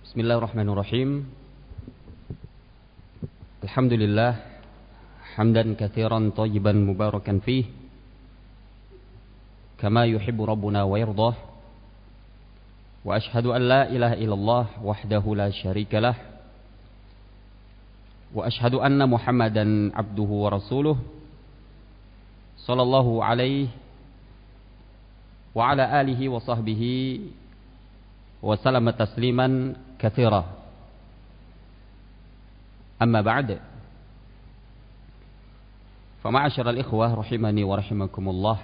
Bismillahirrahmanirrahim. Alhamdulillah hamdan katsiran thayyiban mubarakan fih kama yuhibbu rabbuna wa yardah. Wa asyhadu an la ilaha illallah wahdahu la syarikalah. Wa asyhadu anna Muhammadan abduhu wa rasuluh sallallahu alaihi wa ala alihi wa sahbihi wa sallama tasliman katsira. Amma ba'd. Fa ma'asyiral ikhwah rahimani wa rahimakumullah.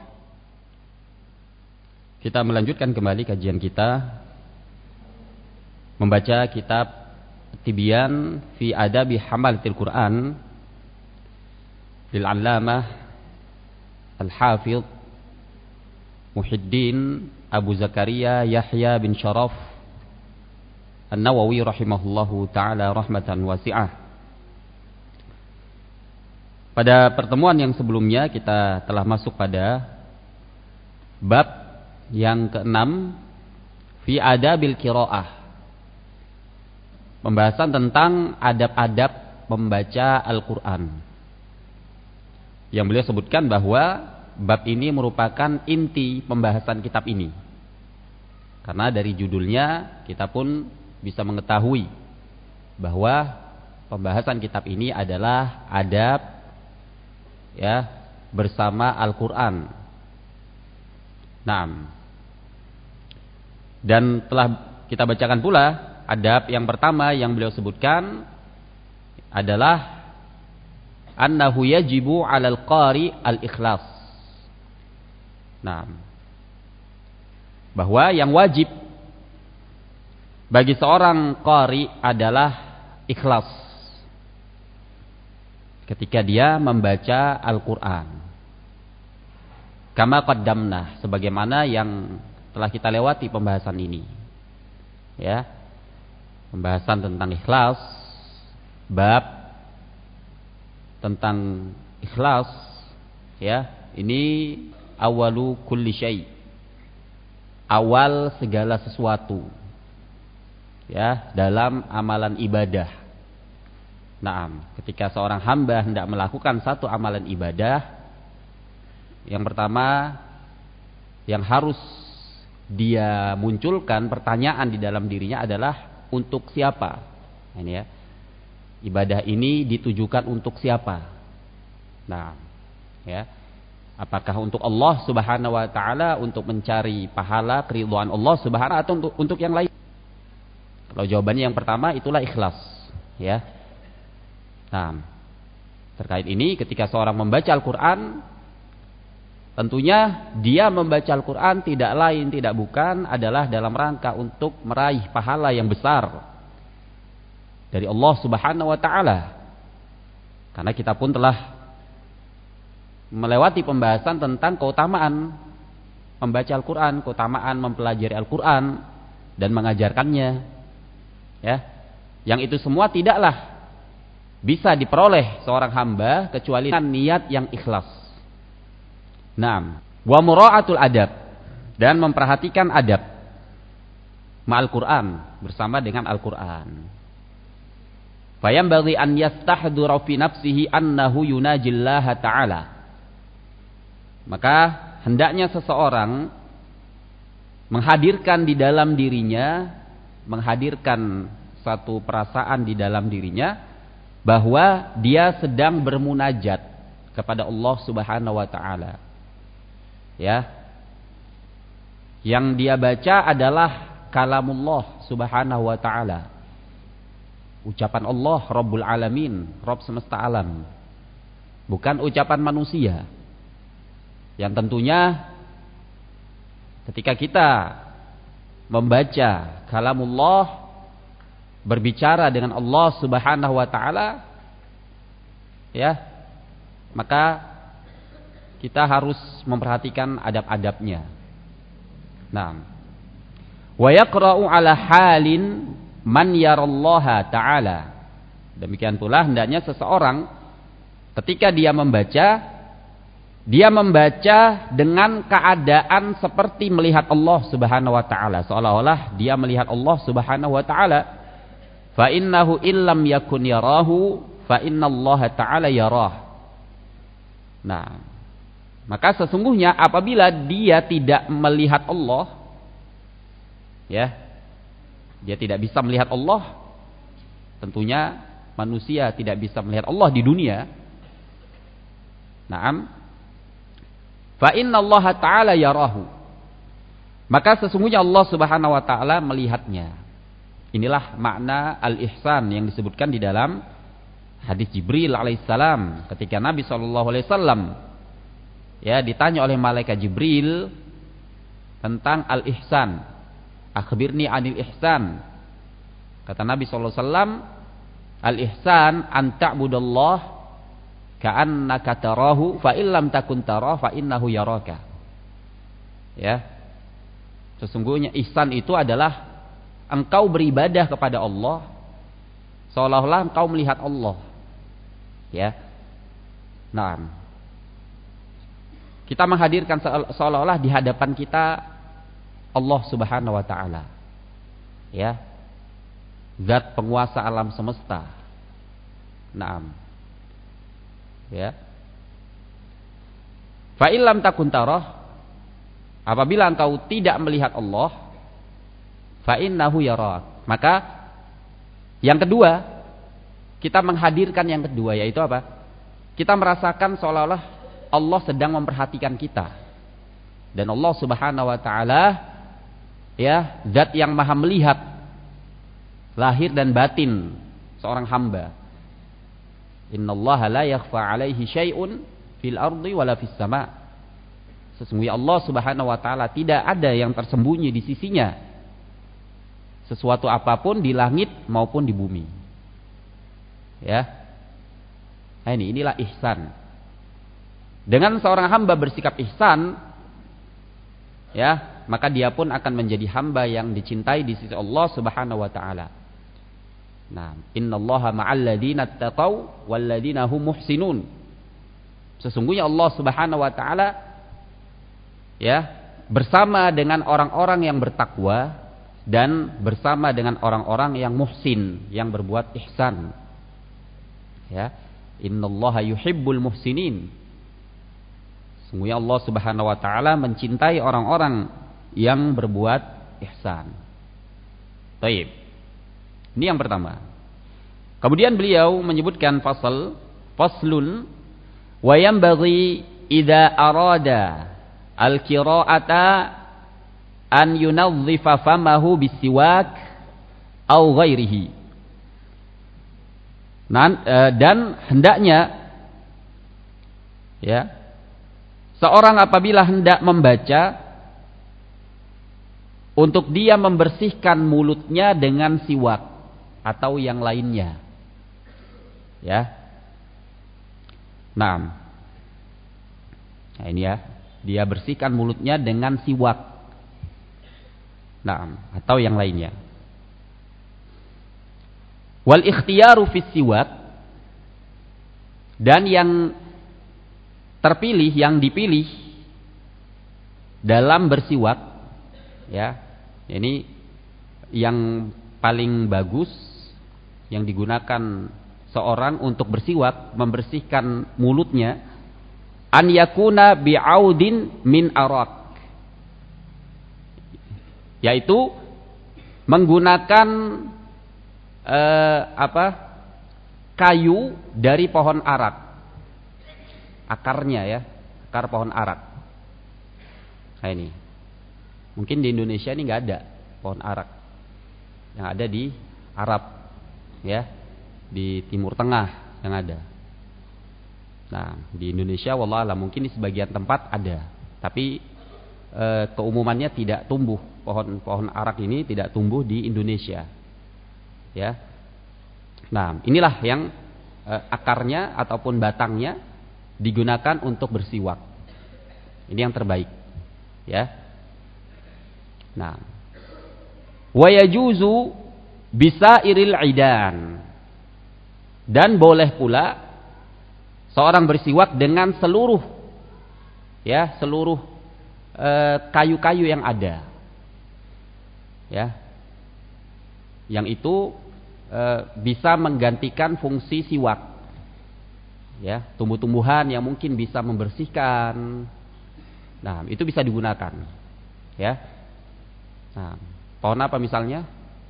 Kita melanjutkan kembali kajian kita membaca kitab Tibyan fi Adabi Hamalatil Quran lil 'Allamah Al-Hafidz Muhyiddin Abu Zakaria Yahya bin Sharaf An-Nawawi rahimahullahu ta'ala rahmatan wasi'ah. Pada pertemuan yang sebelumnya kita telah masuk pada bab yang ke-6 fi adabil qiraah. Pembahasan tentang adab-adab membaca Al-Qur'an. Yang beliau sebutkan bahwa bab ini merupakan inti pembahasan kitab ini. Karena dari judulnya kita pun bisa mengetahui bahwa pembahasan kitab ini adalah adab bersama Al-Qur'an. Naam. Dan telah kita bacakan pula adab yang pertama yang beliau sebutkan adalah annahu yajibu 'alal qari al-ikhlas. Naam. Bahwa yang wajib bagi seorang qari adalah ikhlas ketika dia membaca Al-Qur'an. Kama qaddamna, sebagaimana yang telah kita lewati pembahasan ini. Ya. Pembahasan tentang ikhlas, bab tentang ikhlas, ya. Ini awalu kulli syai'. Awal segala sesuatu. Ya, dalam amalan ibadah. Naam, ketika seorang hamba hendak melakukan satu amalan ibadah, yang pertama yang harus dia munculkan pertanyaan di dalam dirinya adalah untuk siapa? Ini ya. Ibadah ini ditujukan untuk siapa? Nah, ya. Apakah untuk Allah Subhanahu wa taala, untuk mencari pahala keridhaan Allah Subhanahu atau untuk yang lain? Kalau jawabannya yang pertama itulah ikhlas, ya. Nah, terkait ini ketika seorang membaca Al-Qur'an, tentunya dia membaca Al-Qur'an tidak lain tidak bukan adalah dalam rangka untuk meraih pahala yang besar dari Allah Subhanahu wa taala. Karena kita pun telah melewati pembahasan tentang keutamaan membaca Al-Qur'an, keutamaan mempelajari Al-Qur'an dan mengajarkannya. Ya, yang itu semua tidaklah bisa diperoleh seorang hamba kecuali dengan niat yang ikhlas. Naam, wa mura'atul adab, dan memperhatikan adab ma'al Qur'an, bersama dengan Al-Qur'an. Fayambaghi an yastahdura fi nafsihi annahu yunajillaha ta'ala. Maka hendaknya seseorang menghadirkan di dalam dirinya, menghadirkan satu perasaan di dalam dirinya bahwa dia sedang bermunajat kepada Allah Subhanahu wa taala. Ya. Yang dia baca adalah kalamullah Subhanahu wa taala. Ucapan Allah Rabbul Alamin, Rabb semesta alam. Bukan ucapan manusia. Yang tentunya ketika kita membaca kalamullah, berbicara dengan Allah Subhanahu wa taala, ya, maka kita harus memperhatikan adab-adabnya. Nah, wa yaqra'u ala halin man yarallaha ta'ala. Demikian pula hendaknya seseorang ketika dia membaca dengan keadaan seperti melihat Allah Subhanahu wa taala, seolah-olah dia melihat Allah Subhanahu wa taala. fa innahu illam yakun yarahu fa innallaha ta'ala yarah. Nah, maka sesungguhnya apabila dia tidak melihat Allah, ya, dia tidak bisa melihat Allah. Tentunya manusia tidak bisa melihat Allah di dunia. Naam. Fa innallaha ta'ala yarahu. Maka sesungguhnya Allah Subhanahu wa taala melihatnya. Inilah makna al-ihsan yang disebutkan di dalam hadis Jibril alaihissalam ketika Nabi SAW ya ditanya oleh malaikat Jibril tentang al-ihsan. Akhbirni anil ihsan. Kata Nabi SAW, al-ihsan an ta'budallah ka'annaka tarahu fa illam takun tarah fa innahu yaraka. Ya. Sesungguhnya ihsan itu adalah engkau beribadah kepada Allah seolah-olah engkau melihat Allah. Ya. Nah, kita menghadirkan seolah-olah di hadapan kita Allah Subhanahu wa taala. Ya. Zat penguasa alam semesta. Naam. Ya. Fa illam takun tarah, apabila engkau tidak melihat Allah, fa innahu yarak. Maka yang kedua, kita menghadirkan yang kedua, yaitu apa? Kita merasakan seolah-olah Allah sedang memperhatikan kita. Dan Allah Subhanahu wa taala ya, zat yang maha melihat lahir dan batin seorang hamba. Innallaha la yakhfa 'alaihi syai'un fil ardi wala fis sama'. Sesungguhnya Allah Subhanahu wa taala tidak ada yang tersembunyi di sisinya. Sesuatu apapun di langit maupun di bumi. Ya. Nah, inilah ihsan. Dengan seorang hamba bersikap ihsan, ya, maka dia pun akan menjadi hamba yang dicintai di sisi Allah Subhanahu wa taala. Nah, innallaha ma'al ladzina taqaw wal ladzina hum muhsinun. Sesungguhnya Allah Subhanahu wa taala ya, bersama dengan orang-orang yang bertakwa dan bersama dengan orang-orang yang muhsin, yang berbuat ihsan. Ya, innallaha yuhibbul muhsinin. Sesungguhnya Allah Subhanahu wa taala mencintai orang-orang yang berbuat ihsan. Baik. Ini yang pertama. Kemudian beliau menyebutkan faslun wa yanbaghi idza arada al-qira'ata an yunazzifa famahu bisiwak au ghairihi. Dan hendaknya ya, seorang apabila hendak membaca, untuk dia membersihkan mulutnya dengan siwak atau yang lainnya. Ya. Nah, ini ya, dia bersihkan mulutnya dengan siwak. Nah, atau yang lainnya. Wal ikhtiyaru fis siwak, dan yang terpilih, yang dipilih dalam bersiwak, ya, ini yang paling bagus yang digunakan seorang untuk bersiwak, membersihkan mulutnya, an yakuna bi'audin min arak, yaitu menggunakan kayu dari pohon arak, akarnya ya, akar pohon arak. Nah, ini mungkin di Indonesia ini nggak ada pohon arak, yang ada di Arab, ya, di Timur Tengah yang ada. Nah, di Indonesia wallahualam mungkin di sebagian tempat ada, tapi keumumannya tidak tumbuh, pohon arak ini tidak tumbuh di Indonesia. Ya. Nah, inilah yang akarnya ataupun batangnya digunakan untuk bersiwak. Ini yang terbaik. Ya. Nah, wa yajuzu bisairil idan, dan boleh pula seorang bersiwak dengan seluruh kayu-kayu yang ada. Ya. Yang itu bisa menggantikan fungsi siwak. Ya, tumbuh-tumbuhan yang mungkin bisa membersihkan. Nah, itu bisa digunakan. Ya. Nah, pohon apa misalnya?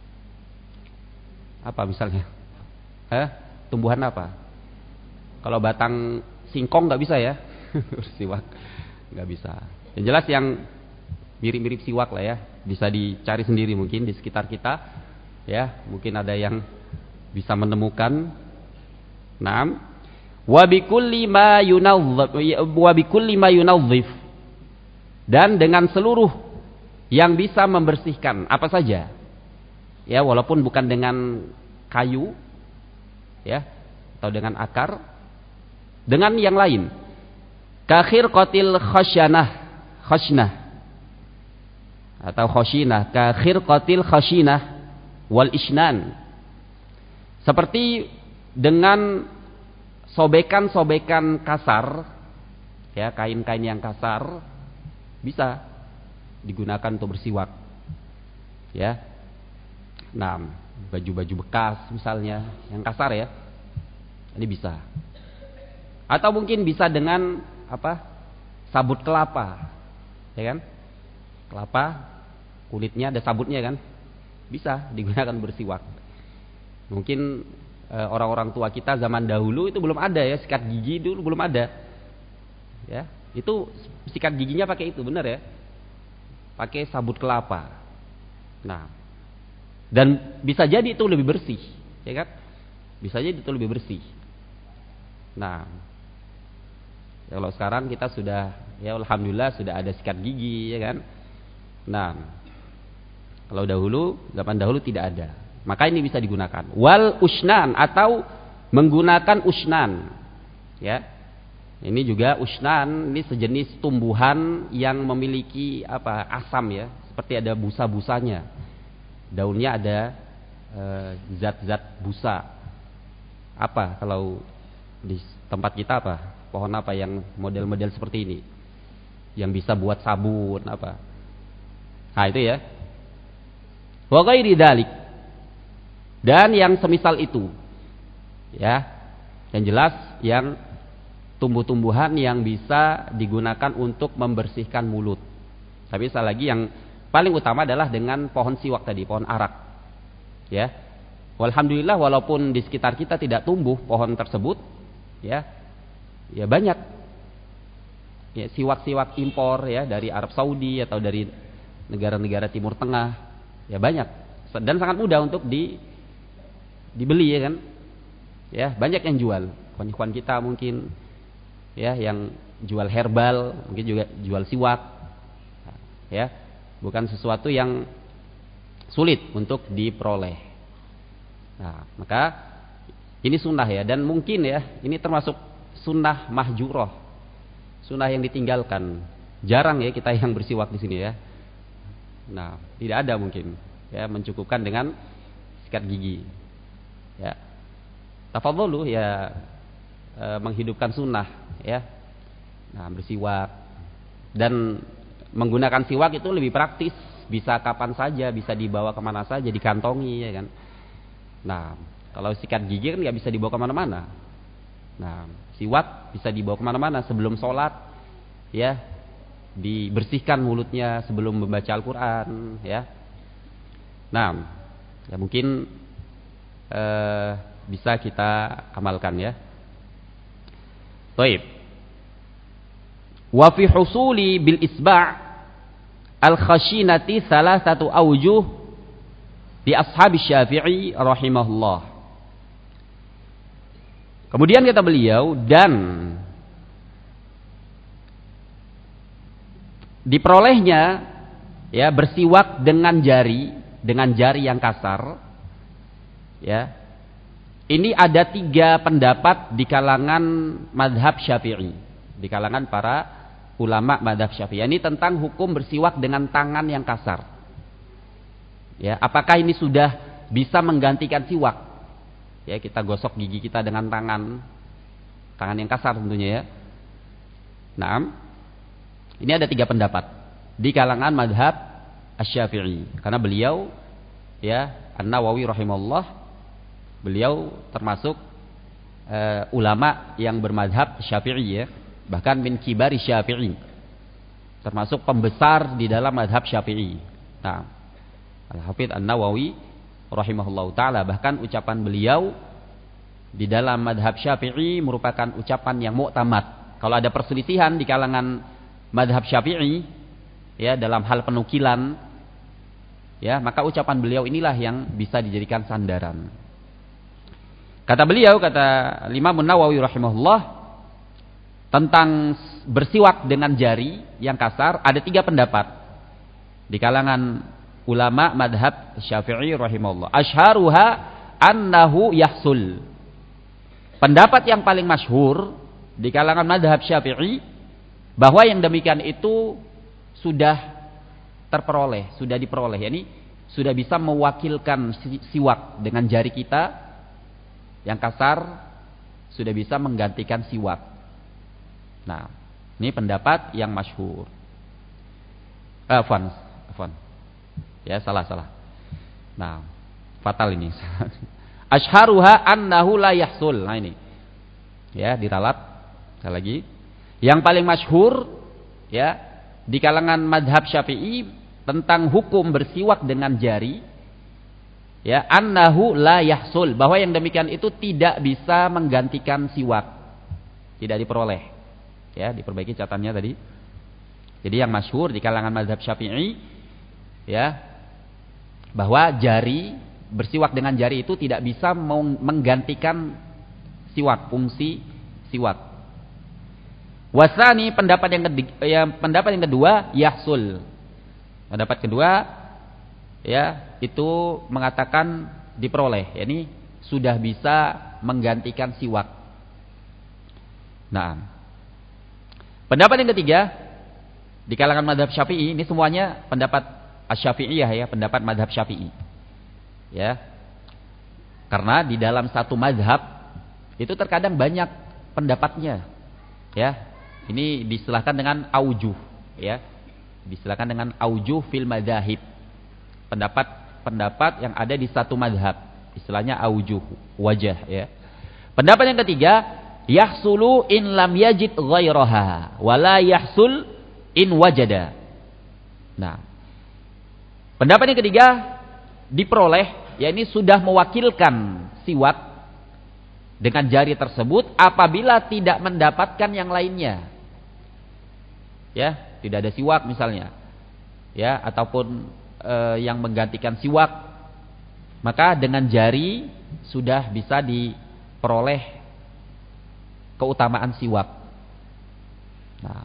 Apa misalnya? Tumbuhan apa? Kalau batang singkong nggak bisa ya, siwak nggak bisa. Yang jelas yang mirip-mirip siwak lah ya, bisa dicari sendiri mungkin di sekitar kita, ya mungkin ada yang bisa menemukan. Naam, wa bikulli ma yunadhif, dan dengan seluruh yang bisa membersihkan apa saja, ya walaupun bukan dengan kayu, ya atau dengan akar. Dengan yang lain, kakhir qatil khasyanah atau khashinah, kakhir qatil khashinah wal isnan, seperti dengan sobekan-sobekan kasar, ya kain-kain yang kasar bisa digunakan untuk bersiwak, ya. Nah, baju-baju bekas misalnya yang kasar ya, ini bisa. Atau mungkin bisa dengan apa? Sabut kelapa. Ya kan? Kelapa kulitnya ada sabutnya kan? Bisa digunakan bersiwak. Mungkin orang-orang tua kita zaman dahulu itu belum ada ya, sikat gigi dulu belum ada. Ya, itu sikat giginya pakai itu, benar ya? Pakai sabut kelapa. Nah, dan bisa jadi itu lebih bersih, ya kan? Bisa jadi itu lebih bersih. Nah, ya kalau sekarang kita sudah, ya alhamdulillah sudah ada sikat gigi, ya kan? Nah, kalau zaman dahulu tidak ada. Maka ini bisa digunakan. Wal usnan, atau menggunakan usnan. Ya. Ini juga usnan, ini sejenis tumbuhan yang memiliki asam ya, seperti ada busa-busanya. Daunnya ada zat-zat busa. Apa kalau di tempat kita apa? Pohon apa yang model-model seperti ini? Yang bisa buat sabun apa? Nah, itu ya. Wa ghairi dzalik. Dan yang semisal itu. Ya. Yang jelas yang tumbuh-tumbuhan yang bisa digunakan untuk membersihkan mulut. Tapi sekali lagi yang paling utama adalah dengan pohon siwak tadi, pohon arak. Ya. Alhamdulillah walaupun di sekitar kita tidak tumbuh pohon tersebut, ya banyak ya siwak-siwak impor ya dari Arab Saudi atau dari negara-negara Timur Tengah, ya banyak dan sangat mudah untuk dibeli, ya kan? Ya banyak yang jual, kawan-kawan kita mungkin ya yang jual herbal, mungkin juga jual siwak, ya bukan sesuatu yang sulit untuk diperoleh. Nah, maka ini sunnah ya, dan mungkin ya ini termasuk sunnah mahjurah, sunnah yang ditinggalkan. Jarang ya kita yang bersiwak di sini ya. Nah, tidak ada mungkin ya, mencukupkan dengan sikat gigi. Ya, tafadholu ya, menghidupkan sunnah ya. Nah, bersiwak dan menggunakan siwak itu lebih praktis, bisa kapan saja, bisa dibawa kemana saja, dikantongi ya kan. Nah, kalau sikat gigi kan nggak bisa dibawa kemana-mana. Nah, siwak bisa dibawa kemana-mana sebelum sholat, ya, dibersihkan mulutnya sebelum membaca Al-Quran, ya. Nah, ya mungkin bisa kita amalkan ya. Baik. Wa fi husuli bil isba' al-khashinati salasatu awjuh di ashab Syafi'i rahimahullah. Kemudian kata beliau, dan diperolehnya ya bersiwak dengan jari yang kasar, ya. Ini ada 3 pendapat di kalangan madhab Syafi'i, di kalangan para ulama madhab Syafi'i. Ini tentang hukum bersiwak dengan tangan yang kasar. Ya, apakah ini sudah bisa menggantikan siwak? Ya, kita gosok gigi kita dengan tangan yang kasar tentunya ya. Nah, ini ada 3 pendapat di kalangan madhab Asy-Syafi'i. Karena beliau ya An-Nawawi rahimahullah Beliau termasuk ulama yang bermadhab Syafi'i ya, bahkan min kibari Syafi'i, termasuk pembesar di dalam madhab Syafi'i. Nah, Al-Hafidz An-Nawawi rahimahullahu taala, bahkan ucapan beliau di dalam madhab Syafi'i merupakan ucapan yang mu'tamad. Kalau ada perselisihan di kalangan madhab Syafi'i ya dalam hal penukilan ya, maka ucapan beliau inilah yang bisa dijadikan sandaran. Kata beliau, kata Imam An-Nawawi rahimahullah, tentang bersiwak dengan jari yang kasar ada 3 pendapat di kalangan ulama madhab Syafi'i rahimahullah. Asyharuha annahu yahsul. Pendapat yang paling masyhur di kalangan madhab Syafi'i bahwa yang demikian itu sudah terperoleh, sudah diperoleh, yakni sudah bisa mewakilkan siwak dengan jari kita yang kasar, sudah bisa menggantikan siwak. Nah, ini pendapat yang masyhur. Afwan. Ya, salah. Nah, fatal ini. Asyharuha annahu la yahsul. Nah ini. Ya, diralat. Sekali lagi. Yang paling masyhur ya di kalangan madhab Syafi'i tentang hukum bersiwak dengan jari ya, annahu la yahsul, bahwa yang demikian itu tidak bisa menggantikan siwak. Tidak diperoleh. Ya, diperbaiki catatannya tadi. Jadi yang masyhur di kalangan mazhab Syafi'i ya, bahwa jari bersiwak dengan jari itu tidak bisa menggantikan siwak, fungsi siwak. Wasani, pendapat yang kedua yahsul. Pendapat kedua ya, itu mengatakan diperoleh, yakni sudah bisa menggantikan siwak. Nah, pendapat yang ketiga di kalangan madhab Syafi'i, ini semuanya pendapat Asy-Syafi'iyah ya, pendapat madhab Syafi'i. Ya. Karena di dalam satu madhab itu terkadang banyak pendapatnya. Ya. Ini diistilahkan dengan aujuh, ya. Diistilahkan dengan aujuh fil madzahib. Pendapat yang ada di satu madhab, istilahnya aujuh, wajah ya. Pendapat yang ketiga, yahsulu in lam yajid ghairaha wala yahsul in wajada. Nah, pendapat yang ketiga diperoleh, yakni sudah mewakilkan siwak dengan jari tersebut apabila tidak mendapatkan yang lainnya. Ya, tidak ada siwak misalnya. Ya, ataupun yang menggantikan siwak, maka dengan jari sudah bisa diperoleh keutamaan siwak. Nah,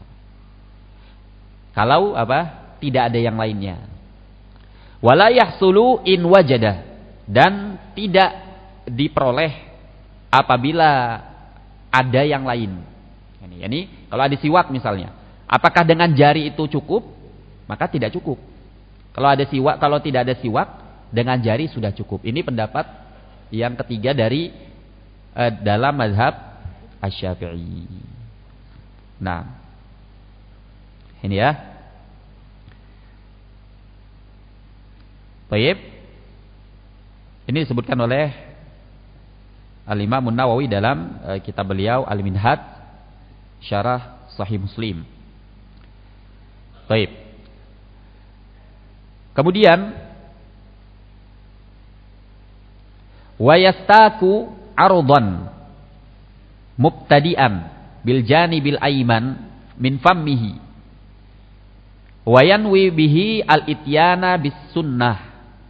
kalau tidak ada yang lainnya. Wala yahsulu in wajada, dan tidak diperoleh apabila ada yang lain. Yani kalau ada siwak misalnya, apakah dengan jari itu cukup? Maka tidak cukup. Kalau tidak ada siwak, dengan jari sudah cukup. Ini pendapat yang ketiga dari dalam mazhab Asy-Syafi'i. Nah, ini ya. Baik. Ini disebutkan oleh Al-Imam An-Nawawi dalam kitab beliau Al-Minhaj Syarah Sahih Muslim. Baik. Kemudian wa yastaku ardan mubtadi'an bil janibil ayman min fammihi wa yanwi bihi al-ityana bis sunnah.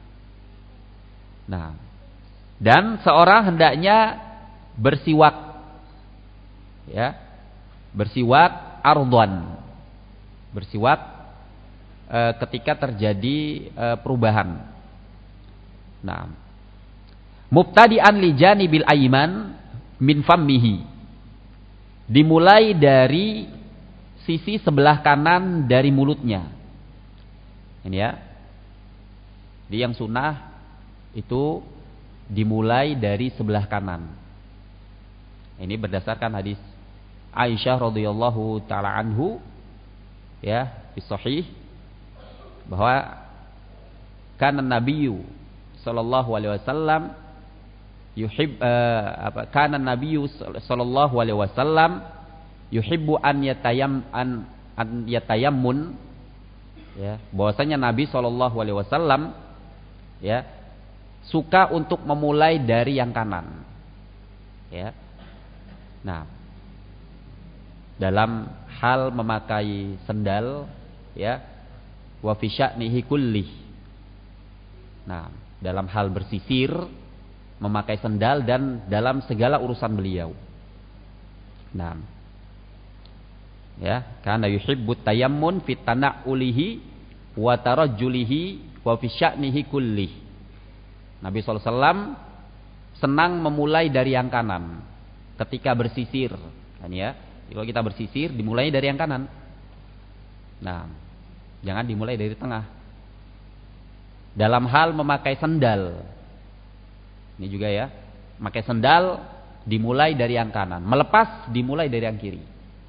Nah, dan seorang hendaknya bersiwak ya, bersiwak ardan, bersiwak ketika terjadi perubahan. Nah, mubtadi'an li janibil ayman min fammihi, dimulai dari sisi sebelah kanan dari mulutnya. Ini ya. Jadi yang sunnah itu dimulai dari sebelah kanan. Ini berdasarkan hadis Aisyah radhiyallahu taala anhu ya, fi sahih, bahwa kana nabiyyu sallallahu alaihi wasallam kana Nabi sallallahu alaihi wasallam yuhibbu an yatayammun, ya, bahwasanya Nabi sallallahu alaihi wasallam, ya, suka untuk memulai dari yang kanan, ya. Nah, dalam hal memakai sendal, ya, wa fi sya'nihi kullih. Nah, dalam hal bersisir, memakai sendal, dan dalam segala urusan beliau. Nah, ya, karena yuhibbut tayammun fi tana'ulihi wa tarajjulihi wa fi sya'nihi kullih. Nabi SAW senang memulai dari yang kanan ketika bersisir, kan, ya. Kalau kita bersisir dimulai dari yang kanan. Nah, jangan dimulai dari tengah. Dalam hal memakai sendal, ini juga, ya, memakai sendal dimulai dari yang kanan, melepas dimulai dari yang kiri.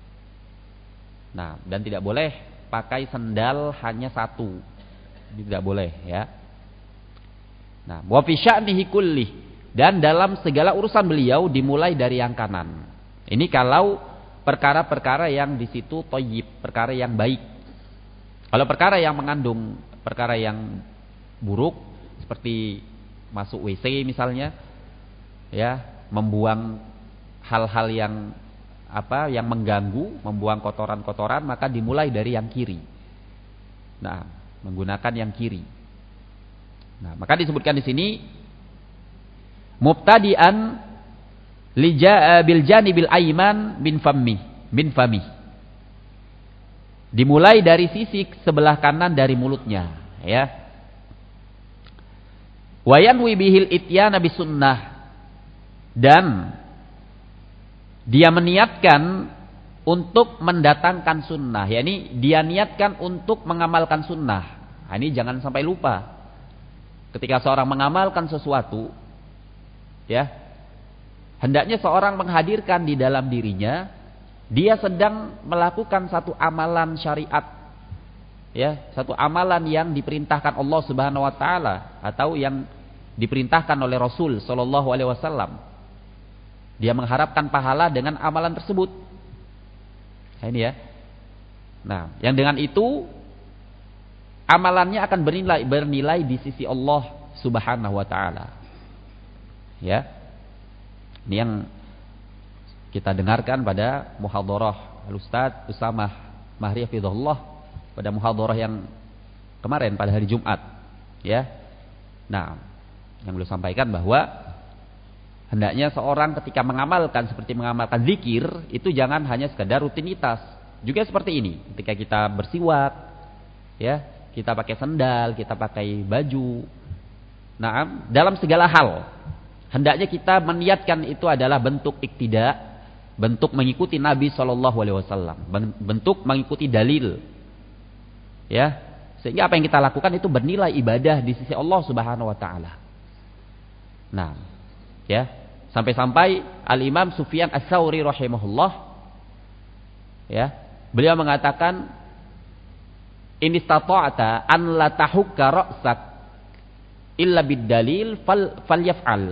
Nah, dan tidak boleh pakai sendal hanya satu, tidak boleh, ya. Nah, wa fi sya'nihi kullih, dan dalam segala urusan beliau dimulai dari yang kanan. Ini kalau perkara-perkara yang di situ thayyib, perkara yang baik. Kalau perkara yang mengandung perkara yang buruk, seperti masuk WC misalnya, ya, membuang hal-hal yang yang mengganggu, membuang kotoran-kotoran, maka dimulai dari yang kiri. Nah, menggunakan yang kiri. Nah, maka disebutkan di sini mubtadi'an bil janibil aiman min fami. Dimulai dari sisi sebelah kanan dari mulutnya, ya. Wa yanwi bihil ityana bisunnah, dan dia meniatkan untuk mendatangkan sunnah, yakni dia niatkan untuk mengamalkan sunnah. Nah, ini jangan sampai lupa. Ketika seorang mengamalkan sesuatu, ya, hendaknya seorang menghadirkan di dalam dirinya dia sedang melakukan satu amalan syariat, ya, satu amalan yang diperintahkan Allah Subhanahu wa taala atau yang diperintahkan oleh Rasul sallallahu alaihi wasallam. Dia mengharapkan pahala dengan amalan tersebut. Nah, ini, ya. Nah, yang dengan itu amalannya akan bernilai di sisi Allah Subhanahu wa taala. Ya. Ini yang kita dengarkan pada muhadharah Al-Ustaz Usamah Mahri hafizahullah, pada muhadharah yang kemarin pada hari Jumat, ya. Nah, yang beliau sampaikan bahwa hendaknya seorang ketika mengamalkan seperti mengamalkan zikir itu jangan hanya sekedar rutinitas. Juga seperti ini, ketika kita bersiwak, ya, kita pakai sendal, kita pakai baju. Nah, dalam segala hal hendaknya kita meniatkan itu adalah bentuk iktida, bentuk mengikuti Nabi sallallahu alaihi wasallam, bentuk mengikuti dalil. Ya, sehingga apa yang kita lakukan itu bernilai ibadah di sisi Allah Subhanahu wa taala. Nah, ya, sampai-sampai Al-Imam Sufyan Ats-Tsauri rahimahullah, ya, beliau mengatakan, in istata'ta an la tahukka ra'sak illa bid-dalil falyaf'al.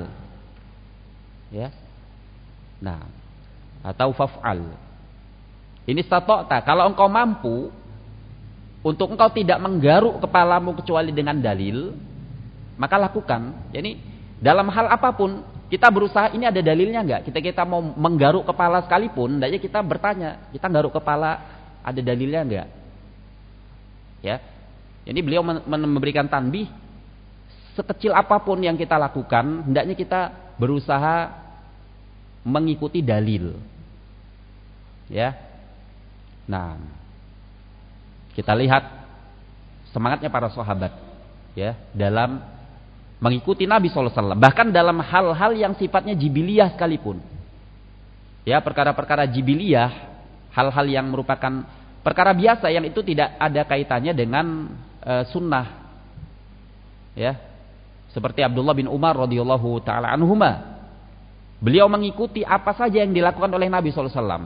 Ya. Nah, atau faf'al. In istata'ta, kalau engkau mampu untuk engkau tidak menggaruk kepalamu kecuali dengan dalil, maka lakukan. Jadi dalam hal apapun kita berusaha, ini ada dalilnya enggak? Kita mau menggaruk kepala sekalipun, hendaknya kita bertanya, kita garuk kepala ada dalilnya enggak? Ya. Jadi beliau memberikan tanbih, sekecil apapun yang kita lakukan, hendaknya kita berusaha mengikuti dalil. Ya. Nah, kita lihat semangatnya para sahabat, ya, dalam mengikuti Nabi SAW, bahkan dalam hal-hal yang sifatnya jibiliyah sekalipun. Ya, perkara-perkara jibiliyah, hal-hal yang merupakan perkara biasa yang itu tidak ada kaitannya dengan sunnah. Ya, seperti Abdullah bin Umar radhiyallahu taala anhuma, beliau mengikuti apa saja yang dilakukan oleh Nabi SAW.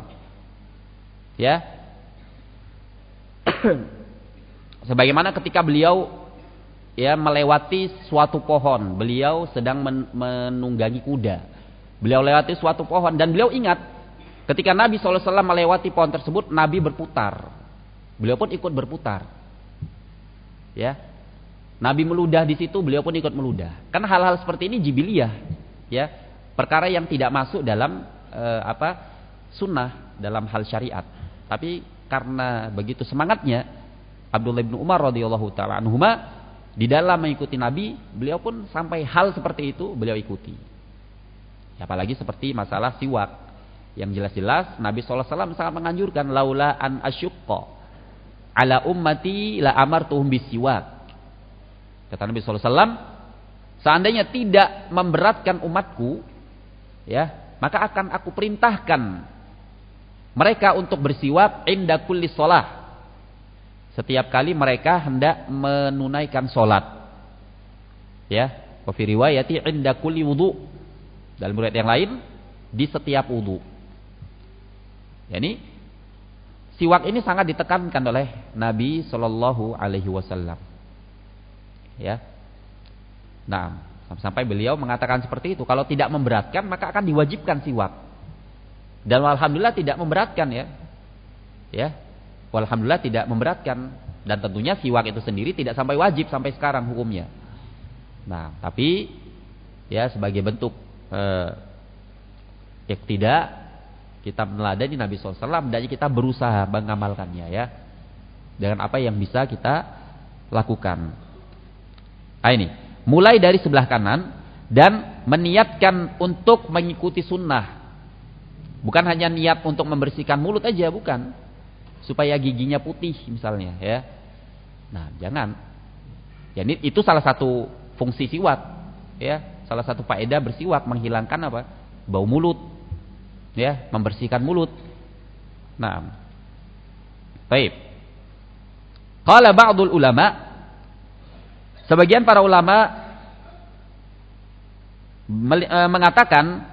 Ya, sebagaimana ketika beliau ya melewati suatu pohon. Beliau sedang menunggangi kuda. Beliau lewati suatu pohon dan beliau ingat ketika Nabi SAW melewati pohon tersebut, Nabi berputar. Beliau pun ikut berputar. Ya. Nabi meludah di situ, beliau pun ikut meludah. Kan hal-hal seperti ini jibiliyah, ya. Perkara yang tidak masuk dalam sunnah, dalam hal syariat. Tapi karena begitu semangatnya Abdullah bin Umar radhiyallahu taala anhuma di dalam mengikuti Nabi, beliau pun sampai hal seperti itu beliau ikuti. Apalagi seperti masalah siwak, yang jelas-jelas Nabi SAW sangat menganjurkan, laula an asyukka ala ummati la amartuhum bisiwak. Kata Nabi SAW, seandainya tidak memberatkan umatku, ya, maka akan aku perintahkan mereka untuk bersiwak inda kulli shalah. Setiap kali mereka hendak menunaikan sholat, ya, wa fi riwayati inda kulli wudu. Dalam riwayat yang lain, di setiap wudu. Yani siwak ini sangat ditekankan oleh Nabi Shallallahu Alaihi Wasallam. Ya, nah sampai beliau mengatakan seperti itu. Kalau tidak memberatkan maka akan diwajibkan siwak. Dan alhamdulillah tidak memberatkan, ya. Ya. Alhamdulillah tidak memberatkan, dan tentunya siwak itu sendiri tidak sampai wajib sampai sekarang hukumnya. Nah, tapi ya sebagai bentuk tidak kita meneladani Nabi SAW dan kita berusaha mengamalkannya, ya, dengan apa yang bisa kita lakukan. Nah, ini mulai dari sebelah kanan dan meniatkan untuk mengikuti sunnah, bukan hanya niat untuk membersihkan mulut aja, bukan. Supaya giginya putih misalnya, ya. Nah, jangan. Ya, itu salah satu fungsi siwak, ya. Salah satu faedah bersiwak, menghilangkan apa? Bau mulut, ya, membersihkan mulut. Nah. Baik. Qala ba'dul ulama, sebagian para ulama mengatakan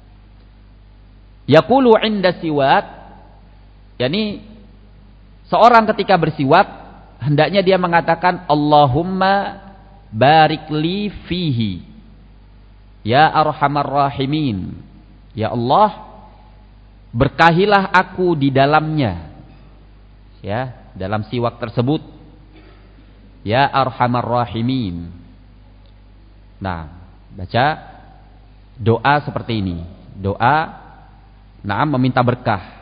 yaqulu 'inda siwak, yakni seorang ketika bersiwak hendaknya dia mengatakan Allahumma barik li fihi ya arhamar rahimin. Ya Allah, berkahilah aku di dalamnya, ya, dalam siwak tersebut, ya arhamar rahimin. Nah, baca doa seperti ini. Doa meminta berkah.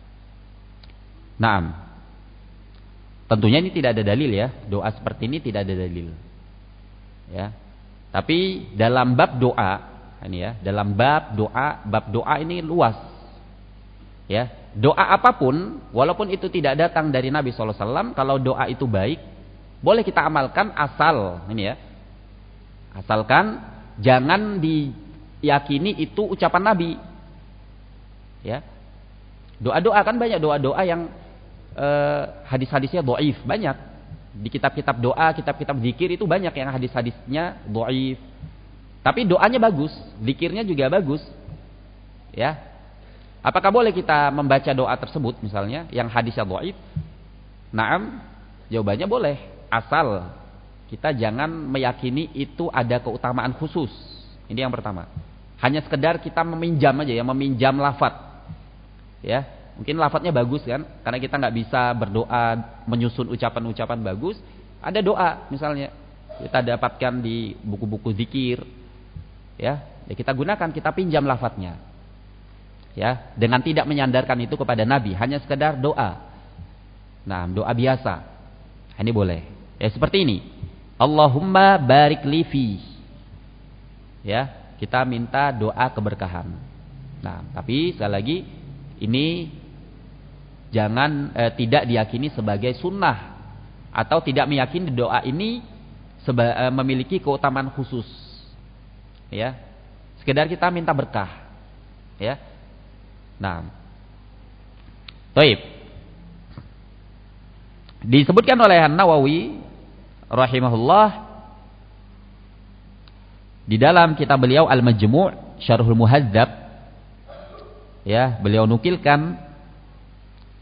Naam. Tentunya ini tidak ada dalil, ya. Doa seperti ini tidak ada dalil. Ya. Tapi dalam bab doa, ini ya, dalam bab doa ini luas. Ya. Doa apapun, walaupun itu tidak datang dari Nabi SAW, kalau doa itu baik, boleh kita amalkan asal, ini ya. Asalkan jangan diyakini itu ucapan Nabi. Ya. Doa-doa kan banyak doa-doa yang hadis-hadisnya dhaif, banyak. Di kitab-kitab doa, kitab-kitab zikir itu banyak yang hadis-hadisnya dhaif. Tapi doanya bagus, zikirnya juga bagus. Ya. Apakah boleh kita membaca doa tersebut misalnya yang hadisnya dhaif? Naam, jawabannya boleh, asal kita jangan meyakini itu ada keutamaan khusus. Ini yang pertama. Hanya sekedar kita meminjam aja, ya, meminjam lafaz. Ya. Mungkin lafadznya bagus kan, karena kita nggak bisa berdoa menyusun ucapan-ucapan bagus. Ada doa misalnya kita dapatkan di buku-buku zikir, ya kita gunakan, kita pinjam lafadznya, ya, dengan tidak menyandarkan itu kepada Nabi, hanya sekedar doa. Nah, doa biasa, ini boleh. Ya seperti ini. Allahumma barik li fi. Ya, kita minta doa keberkahan. Nah, tapi sekali lagi ini jangan tidak diyakini sebagai sunnah, atau tidak meyakini doa ini memiliki keutamaan khusus. Ya, sekedar kita minta berkah. Ya, nah, baik. Disebutkan oleh An-Nawawi rahimahullah di dalam kitab beliau Al-Majmu' Syarhul Muhadzab, ya, beliau nukilkan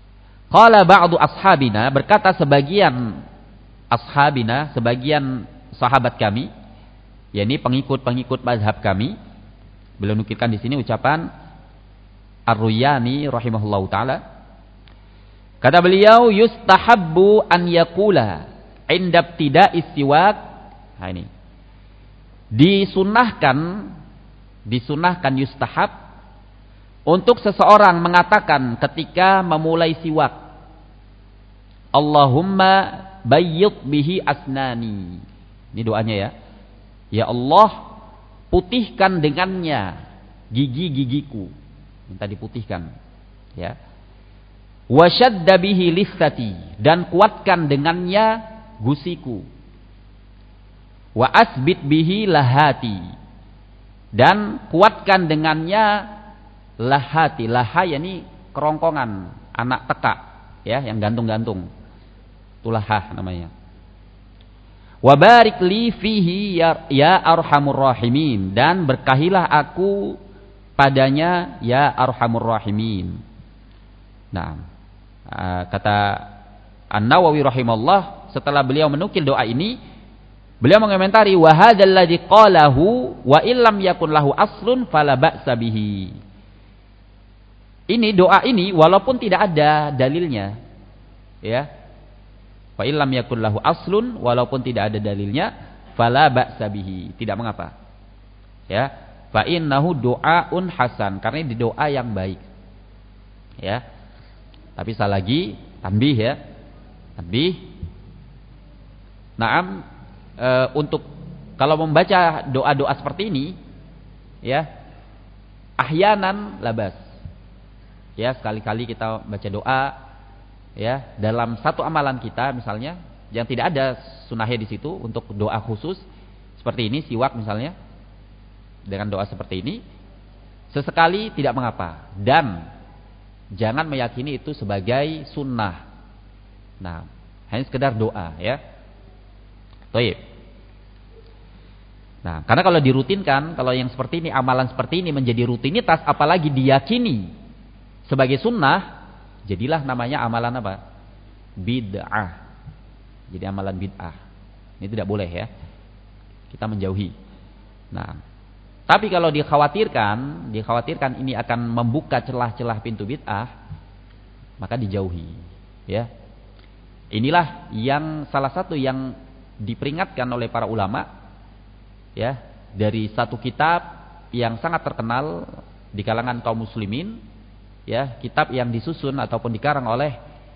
qala ba'du ashabina, berkata sebagian ashabina, sebagian sahabat kami, yakni pengikut-pengikut mazhab kami. Beliau nukilkan di sini ucapan Ar-Ruyani rahimahullahu taala. Kata beliau, yustahabbu an yaqula 'inda ibtida'is siwak. Nah ini. Disunahkan yustahab untuk seseorang mengatakan ketika memulai siwak, Allahumma bayyid bihi asnani. Ini doanya ya. Ya Allah, putihkan dengannya gigi-gigiku. Minta diputihkan. Ya. Wa shadda bihi lissati, dan kuatkan dengannya gusiku. Wa asbit bihi lahati, dan kuatkan dengannya lahati. Laha yakni kerongkongan, anak teka, ya, yang gantung-gantung. Itu laha namanya. Wa barik li fihi ya arhamur rahimin, dan berkahilah aku padanya ya arhamur rahimin. Nah, kata An-Nawawi rahimahullah, setelah beliau menukil doa ini, beliau mengomentari, wa hadzal ladzi qalahu wa illam yakun lahu aslun fala ba'sa bihi. Ini doa ini walaupun tidak ada dalilnya, ya. Wa illam yakun lahu aslun, walaupun tidak ada dalilnya, fala ba'sa bihi, tidak mengapa. Ya, fa innahu du'aun hasan, karena ini doa yang baik. Ya. Tapi sekali lagi tanbih ya. Tanbih. Naam, untuk kalau membaca doa-doa seperti ini, ya, ahyanan labas, ya, sekali-kali kita baca doa, ya, dalam satu amalan kita misalnya yang tidak ada sunahnya di situ untuk doa khusus seperti ini, siwak misalnya, dengan doa seperti ini, sesekali tidak mengapa, dan jangan meyakini itu sebagai sunnah. Nah, hanya sekedar doa, ya. Baik. Nah, karena kalau dirutinkan, kalau yang seperti ini, amalan seperti ini menjadi rutinitas, apalagi diyakini sebagai sunnah, jadilah namanya amalan apa? Bid'ah. Jadi amalan bid'ah. Ini tidak boleh ya. Kita menjauhi. Nah, tapi kalau dikhawatirkan ini akan membuka celah-celah pintu bid'ah, maka dijauhi, ya. Inilah yang salah satu yang diperingatkan oleh para ulama, ya, dari satu kitab yang sangat terkenal di kalangan kaum muslimin, ya, kitab yang disusun ataupun dikarang oleh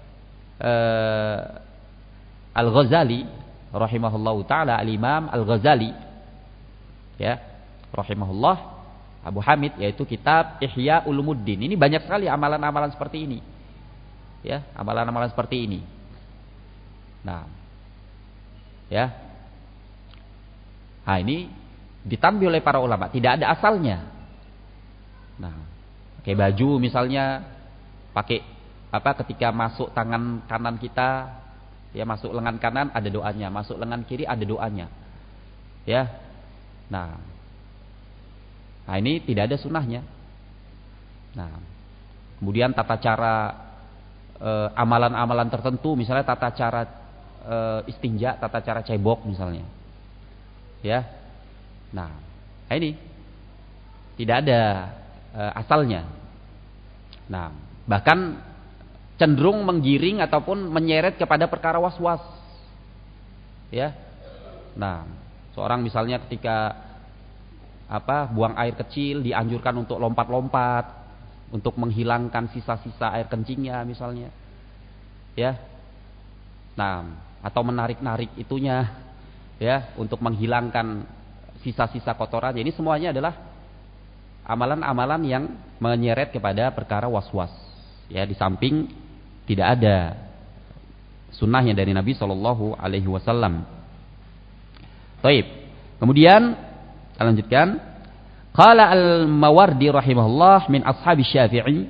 Al-Ghazali rahimahullahu taala, Al-Imam Al-Ghazali, ya, rahimahullah, Abu Hamid, yaitu kitab Ihya Ulumuddin. Ini banyak sekali amalan-amalan seperti ini, ya, amalan-amalan seperti ini. Nah, ya, nah ini ditambi oleh para ulama, tidak ada asalnya. Nah, pakai baju misalnya, pakai apa, ketika masuk tangan kanan kita, ya, masuk lengan kanan ada doanya, masuk lengan kiri ada doanya, ya. Nah, ini tidak ada sunnahnya. Nah, kemudian tata cara amalan-amalan tertentu, misalnya tata cara istinja, tata cara cebok misalnya, ya. Nah, ini tidak ada asalnya. Nah, bahkan cenderung menggiring ataupun menyeret kepada perkara was-was, ya. Nah, seorang misalnya ketika buang air kecil dianjurkan untuk lompat-lompat untuk menghilangkan sisa-sisa air kencingnya misalnya, ya. Nah, atau menarik-narik itunya, ya, untuk menghilangkan sisa-sisa kotoran. Ini semuanya adalah amalan-amalan yang menyeret kepada perkara was-was, ya, di samping tidak ada sunnahnya dari Nabi Shallallahu Alaihi Wasallam. Baik, kemudian kita lanjutkan. Qala al-Mawardi rahimahullah min ashabi Syafi'i.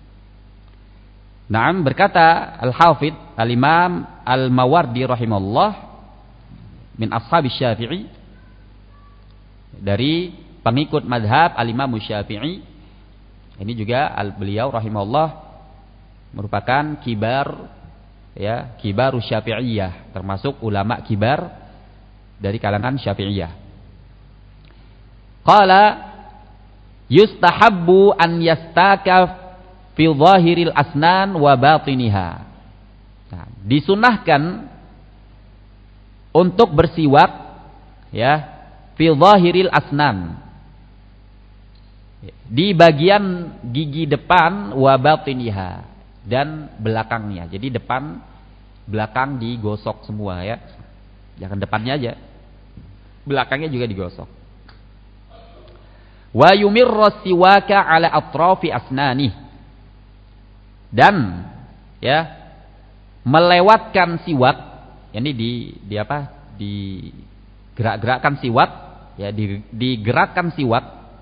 Naam, berkata Al-Hafidh Al-Imam Al-Mawardi rahimahullah min ashabi Syafi'i, dari pengikut madhab Al-Imam Syafi'i. Ini juga beliau rahimahullah merupakan kibar, ya, kibaru Syafi'iyah, termasuk ulama kibar dari kalangan Syafi'iyah. Qala yustahabbu an yastaka fi dhahiril asnan wa batiniha. Nah, disunahkan untuk bersiwak ya fi dhahiril asnan, di bagian gigi depan, wa batiniha, dan belakangnya. Jadi depan belakang digosok semua ya. Jangan depannya aja, belakangnya juga digosok. Wa yumirra siwaka ala atrafi asnani, dan ya melewatkan siwak, ini di apa? Digerak-gerakkan siwak ya, digerakkan siwak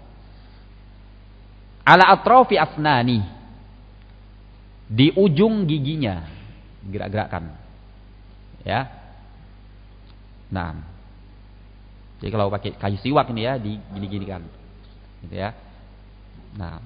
ala atrafi asnani, di ujung giginya gerak-gerakkan ya. Nah, jadi kalau pakai kayu siwak ini ya, digini-ginikan gitu ya. Nah,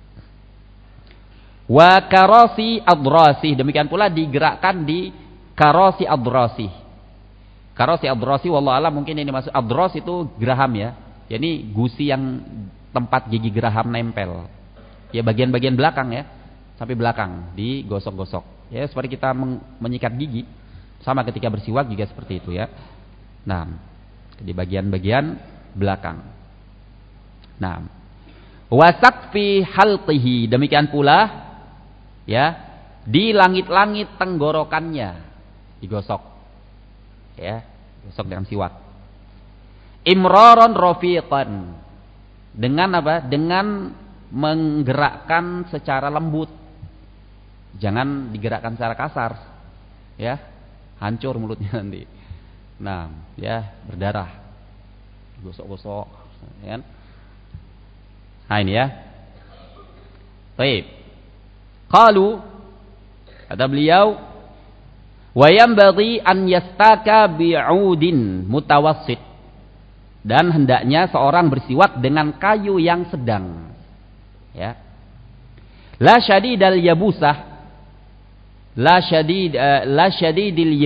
wa karasi adrasi, demikian pula digerakkan di karasi adrasi. Karasi adrasi wallahu alam, mungkin ini maksud adras itu geraham ya. Ini gusi yang tempat gigi geraham nempel. Ya bagian-bagian belakang ya, sampai belakang digosok-gosok. Ya seperti kita menyikat gigi, sama ketika bersiwak juga seperti itu ya. Nah, di bagian-bagian belakang. Nah, wasaqfi halqihi, demikian pula ya di langit-langit tenggorokannya digosok ya, gosok dengan siwak. Imraron rafiqan, dengan apa? Dengan menggerakkan secara lembut, jangan digerakkan secara kasar ya, hancur mulutnya nanti. Nah ya, berdarah, gosok-gosok ya. Nah ini ya. Baik. Qalu, kata beliau, wa yanbaghi an yastaka bi'udin mutawassit, dan hendaknya seorang bersiwak dengan kayu yang sedang ya. La syadidal yabusah, la syadidil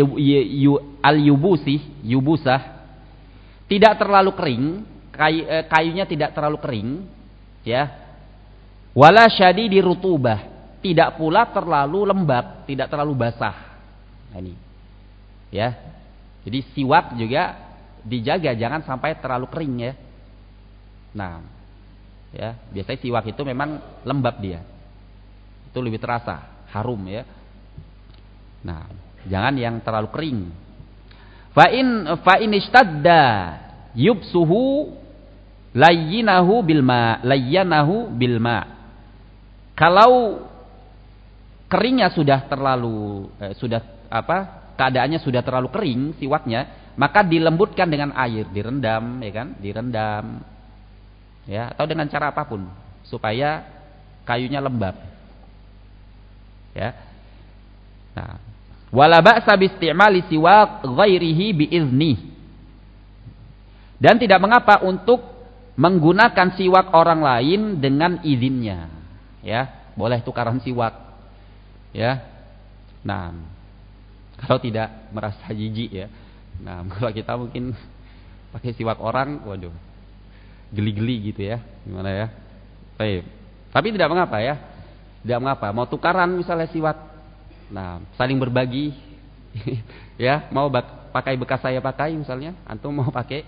yubusah, tidak terlalu kering, kayunya tidak terlalu kering ya. Wala syadidi rutubah, tidak pula terlalu lembab, tidak terlalu basah. Nah, ini ya. Jadi siwak juga dijaga jangan sampai terlalu kering ya. Nah ya, biasanya siwak itu memang lembab dia, itu lebih terasa harum ya. Nah, jangan yang terlalu kering. Fa in istadda yubsuhu layyinahu bil ma. Kalau keringnya sudah terlalu keadaannya sudah terlalu kering siwaknya, maka dilembutkan dengan air, direndam ya kan, direndam ya, atau dengan cara apapun supaya kayunya lembab ya. Nah, wala ba'sa bi istimali siwak ghairihi bi izni, dan tidak mengapa untuk menggunakan siwak orang lain dengan izinnya ya, boleh tukaran siwak ya. Nah, kalau tidak merasa jijik ya. Nah, kalau kita mungkin pakai siwak orang, waduh, geli-geli gitu ya, gimana ya. Baik. Tapi tidak mengapa ya, tidak mengapa mau tukaran misalnya siwak. Nah, saling berbagi ya, mau pakai bekas saya pakai misalnya, antum mau pakai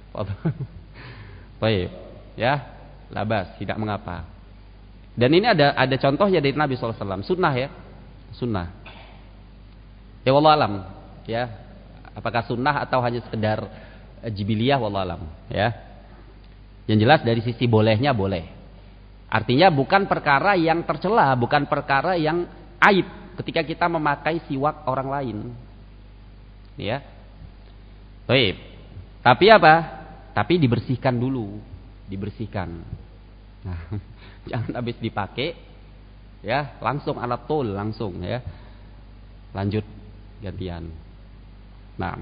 baik ya, labas, tidak mengapa. Dan ini ada contohnya dari Nabi SAW, sunnah ya, sunnah ya, wallahu alam ya, apakah sunnah atau hanya sekedar jibiliyah, wallahu alam ya. Yang jelas dari sisi bolehnya boleh, artinya bukan perkara yang tercela, bukan perkara yang aib ketika kita memakai siwak orang lain ya. Baik. Tapi apa? Tapi dibersihkan dulu, dibersihkan. Nah, jangan habis dipakai ya langsung alat tul langsung ya, lanjut gantian. Nah,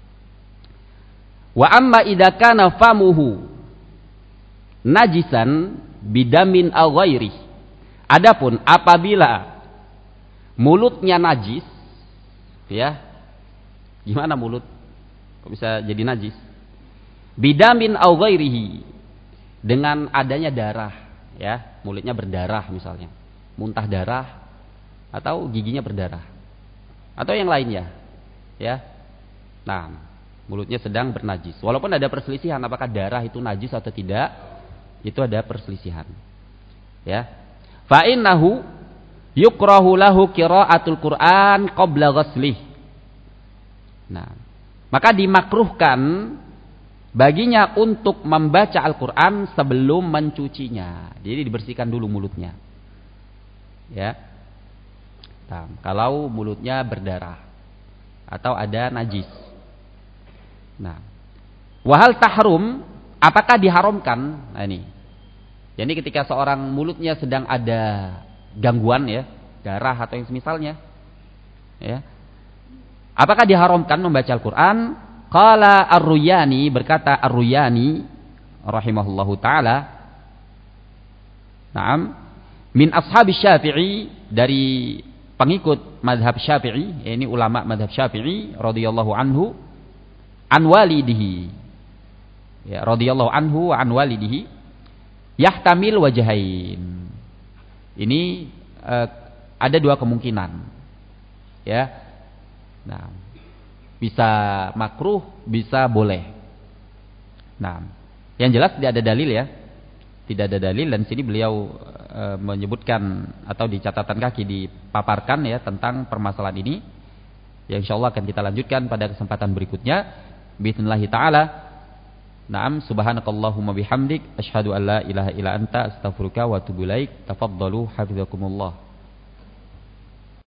wa amma idza kana famuhu najisan bidamin aw ghairi, adapun apabila mulutnya najis ya, gimana mulut kok bisa jadi najis? Bidamin au ghairihi, dengan adanya darah, ya, mulutnya berdarah misalnya, muntah darah atau giginya berdarah atau yang lainnya, ya. Nah, mulutnya sedang bernajis. Walaupun ada perselisihan apakah darah itu najis atau tidak, itu ada perselisihan. Ya. Fa innahu yukrahu lahu qiraatul Qur'an qabla ghaslih. Nah, maka dimakruhkan baginya untuk membaca Al-Qur'an sebelum mencucinya. Jadi dibersihkan dulu mulutnya. Ya. Nah, kalau mulutnya berdarah atau ada najis. Nah, wahal tahrum, apakah diharamkan? Nah ini. Jadi ketika seorang mulutnya sedang ada gangguan, ya, darah atau yang semisalnya, ya, apakah diharamkan membaca Al-Quran? Qala Ar-Ruyani, berkata Ar-Ruyani rahimahullahu ta'ala, na'am, min ashabi Syafi'i, dari pengikut madhab Syafi'i, ini ulama madhab Syafi'i radhiyallahu anhu, an walidihi, ya, radhiyallahu anhu wa an walidihi, yahtamil wajhain. Ini ada dua kemungkinan, ya. Nah, bisa makruh, bisa boleh. Nah, yang jelas tidak ada dalil, ya, tidak ada dalil, dan sini beliau menyebutkan atau di catatan kaki dipaparkan, ya, tentang permasalahan ini. Yang insyaallah akan kita lanjutkan pada kesempatan berikutnya. Bismillahi ta'ala. Naam, subhanakallahumma bihamdik asyhadu an la ilaha illa anta astaghfiruka wa atubu ilaik. Tafaddalu hafizakumullah.